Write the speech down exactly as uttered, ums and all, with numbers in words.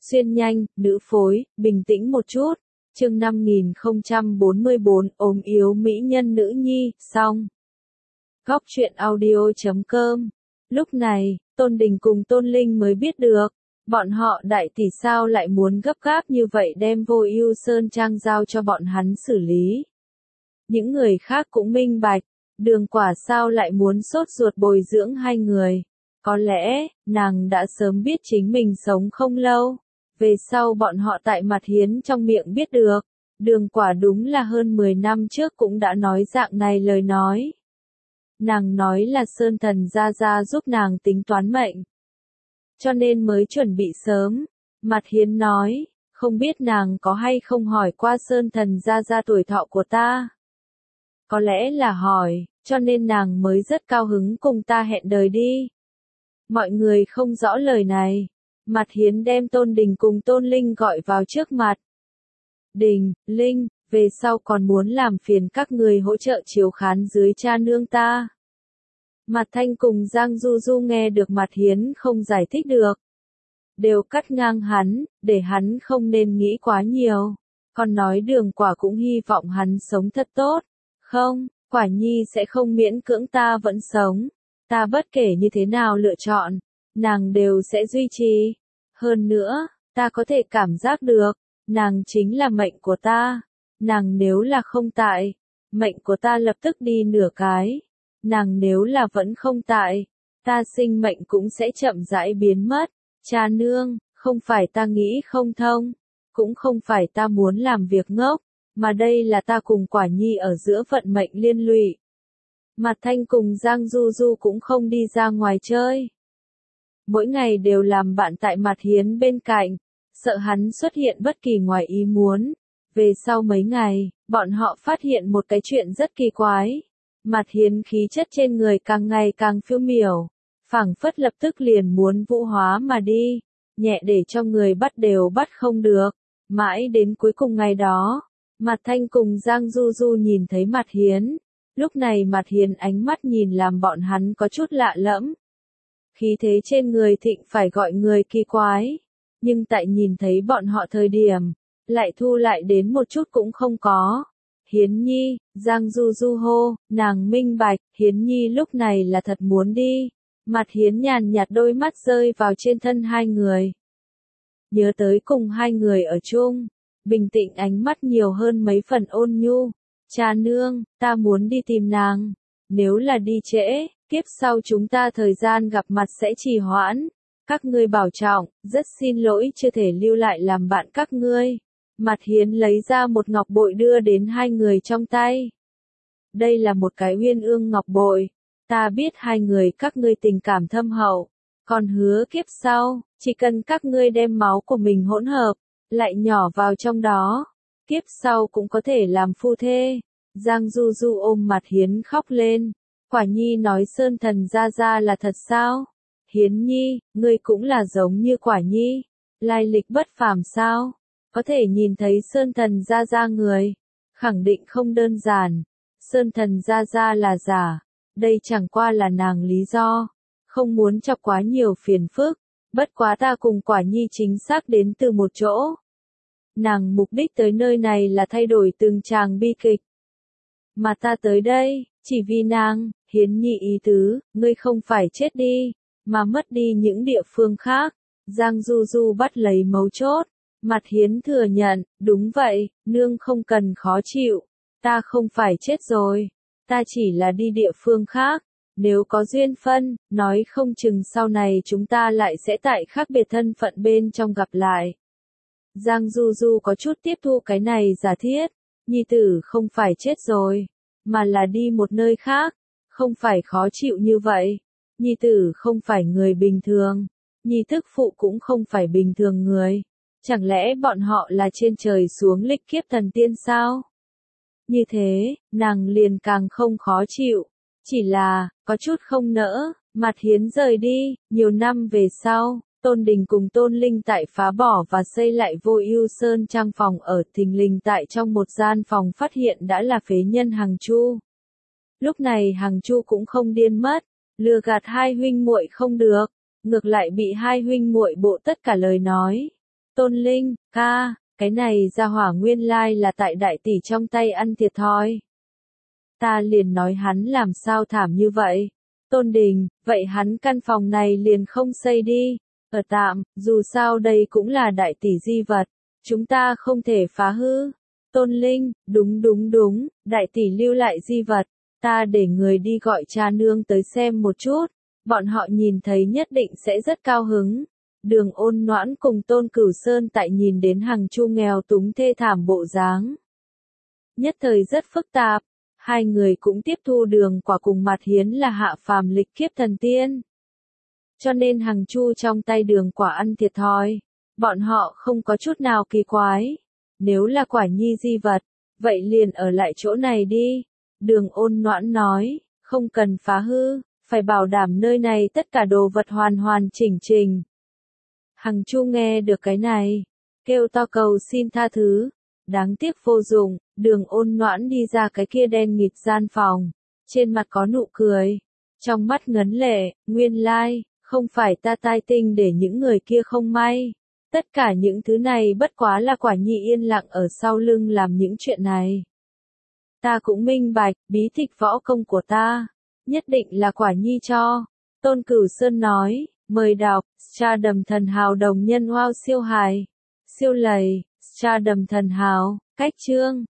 Xuyên nhanh, nữ phối, bình tĩnh một chút. Chương năm nghìn không trăm bốn mươi bốn, ốm yếu mỹ nhân nữ nhi, xong. Góc truyện audio chấm com. Lúc này, Tôn Đình cùng Tôn Linh mới biết được, bọn họ đại tỷ sao lại muốn gấp gáp như vậy đem Vô Ưu Sơn Trang giao cho bọn hắn xử lý. Những người khác cũng minh bạch, Đường Quả sao lại muốn sốt ruột bồi dưỡng hai người. Có lẽ, nàng đã sớm biết chính mình sống không lâu. Về sau bọn họ tại Mặt Hiến trong miệng biết được, Đường Quả đúng là hơn mười năm trước cũng đã nói dạng này lời nói. Nàng nói là Sơn Thần Gia Gia giúp nàng tính toán mệnh, cho nên mới chuẩn bị sớm. Mặt Hiến nói, không biết nàng có hay không hỏi qua Sơn Thần Gia Gia tuổi thọ của ta. Có lẽ là hỏi, cho nên nàng mới rất cao hứng cùng ta hẹn đời đi. Mọi người không rõ lời này. Mặt Hiến đem Tôn Đình cùng Tôn Linh gọi vào trước mặt. Đình, Linh, về sau còn muốn làm phiền các người hỗ trợ chiếu khán dưới cha nương ta. Mặt Thanh cùng Giang Du Du nghe được Mặt Hiến không giải thích được, đều cắt ngang hắn, để hắn không nên nghĩ quá nhiều. Còn nói Đường Quả cũng hy vọng hắn sống thật tốt. Không, Quả Nhi sẽ không miễn cưỡng ta vẫn sống. Ta bất kể như thế nào lựa chọn, nàng đều sẽ duy trì. Hơn nữa, ta có thể cảm giác được, nàng chính là mệnh của ta. Nàng nếu là không tại, mệnh của ta lập tức đi nửa cái. Nàng nếu là vẫn không tại, ta sinh mệnh cũng sẽ chậm rãi biến mất. Cha nương, không phải ta nghĩ không thông, cũng không phải ta muốn làm việc ngốc, mà đây là ta cùng Quả Nhi ở giữa vận mệnh liên lụy. Mặt Thanh cùng Giang Du Du cũng không đi ra ngoài chơi. Mỗi ngày đều làm bạn tại Mặt Hiến bên cạnh, sợ hắn xuất hiện bất kỳ ngoài ý muốn. Về sau mấy ngày, bọn họ phát hiện một cái chuyện rất kỳ quái. Mặt Hiến khí chất trên người càng ngày càng phiêu miểu, phảng phất lập tức liền muốn vũ hóa mà đi, nhẹ để cho người bắt đều bắt không được. Mãi đến cuối cùng ngày đó, Mặt Thanh cùng Giang Du Du nhìn thấy Mặt Hiến. Lúc này Mặt Hiến ánh mắt nhìn làm bọn hắn có chút lạ lẫm. Khí thế trên người thịnh phải gọi người kỳ quái. Nhưng tại nhìn thấy bọn họ thời điểm, lại thu lại đến một chút cũng không có. Hiến Nhi, Giang Du Du hô, nàng minh bạch, Hiến Nhi lúc này là thật muốn đi. Mặt Hiến nhàn nhạt đôi mắt rơi vào trên thân hai người. Nhớ tới cùng hai người ở chung, bình tĩnh ánh mắt nhiều hơn mấy phần ôn nhu. Cha nương, ta muốn đi tìm nàng. Nếu là đi trễ, kiếp sau chúng ta thời gian gặp mặt sẽ trì hoãn. Các ngươi bảo trọng, rất xin lỗi chưa thể lưu lại làm bạn các ngươi. Mặt Hiến lấy ra một ngọc bội đưa đến hai người trong tay. Đây là một cái uyên ương ngọc bội. Ta biết hai người các ngươi tình cảm thâm hậu. Còn hứa kiếp sau, chỉ cần các ngươi đem máu của mình hỗn hợp, lại nhỏ vào trong đó, kiếp sau cũng có thể làm phu thê. Giang Du Du ôm Mặt Hiến khóc lên. Quả Nhi nói Sơn Thần Gia Gia là thật sao? Hiến Nhi, ngươi cũng là giống như Quả Nhi, lai lịch bất phàm sao? Có thể nhìn thấy Sơn Thần Gia Gia người, khẳng định không đơn giản. Sơn Thần Gia Gia là giả, đây chẳng qua là nàng lý do, không muốn chọc quá nhiều phiền phức. Bất quá ta cùng Quả Nhi chính xác đến từ một chỗ. Nàng mục đích tới nơi này là thay đổi từng tràng bi kịch. Mà ta tới đây, chỉ vì nàng. Hiến Nhi ý tứ, ngươi không phải chết đi, mà mất đi những địa phương khác. Giang Du Du bắt lấy mấu chốt. Mặt Hiến thừa nhận, đúng vậy, nương không cần khó chịu. Ta không phải chết rồi, ta chỉ là đi địa phương khác. Nếu có duyên phân, nói không chừng sau này chúng ta lại sẽ tại khác biệt thân phận bên trong gặp lại. Giang Du Du có chút tiếp thu cái này giả thiết. Nhi tử không phải chết rồi, mà là đi một nơi khác. Không phải khó chịu như vậy. Nhi tử không phải người bình thường. Nhi thức phụ cũng không phải bình thường người. Chẳng lẽ bọn họ là trên trời xuống lịch kiếp thần tiên sao? Như thế, nàng liền càng không khó chịu. Chỉ là, có chút không nỡ. Mặt Hiến rời đi. Nhiều năm về sau, Tôn Đình cùng Tôn Linh tại phá bỏ và xây lại Vô Ưu Sơn Trang phòng ở, thình lình tại trong một gian phòng phát hiện đã là phế nhân Hằng Chu. Lúc này Hằng Chu cũng không điên mất, lừa gạt hai huynh muội không được, ngược lại bị hai huynh muội bộ tất cả lời nói. Tôn Linh, ca, cái này ra hỏa nguyên lai là tại đại tỷ trong tay ăn thiệt thòi. Ta liền nói hắn làm sao thảm như vậy. Tôn Đình, vậy hắn căn phòng này liền không xây đi, ở tạm, dù sao đây cũng là đại tỷ di vật, chúng ta không thể phá hư. Tôn Linh, đúng đúng đúng, đại tỷ lưu lại di vật, ta để người đi gọi cha nương tới xem một chút, bọn họ nhìn thấy nhất định sẽ rất cao hứng. Đường Ôn Noãn cùng Tôn Cửu Sơn tại nhìn đến Hằng Chu nghèo túng thê thảm bộ dáng, nhất thời rất phức tạp. Hai người cũng tiếp thu Đường Quả cùng Mạt Hiến là hạ phàm lịch kiếp thần tiên. Cho nên Hằng Chu trong tay Đường Quả ăn thiệt thòi, bọn họ không có chút nào kỳ quái. Nếu là Quả Nhi di vật, vậy liền ở lại chỗ này đi. Đường Ôn Noãn nói, không cần phá hư, phải bảo đảm nơi này tất cả đồ vật hoàn hoàn chỉnh chỉnh. Hằng Chu nghe được cái này, kêu to cầu xin tha thứ. Đáng tiếc vô dụng, Đường Ôn Noãn đi ra cái kia đen nghịt gian phòng, trên mặt có nụ cười, trong mắt ngấn lệ, nguyên lai, không phải ta tai tinh để những người kia không may. Tất cả những thứ này bất quá là Quả Nhi yên lặng ở sau lưng làm những chuyện này. Ta cũng minh bạch, bí tịch võ công của ta, nhất định là Quả Nhi cho. Tôn Cửu Sơn nói, mời đọc, Stardom Thần Hào đồng nhân wow siêu hài, siêu lầy, Stardom Thần Hào, cách chương.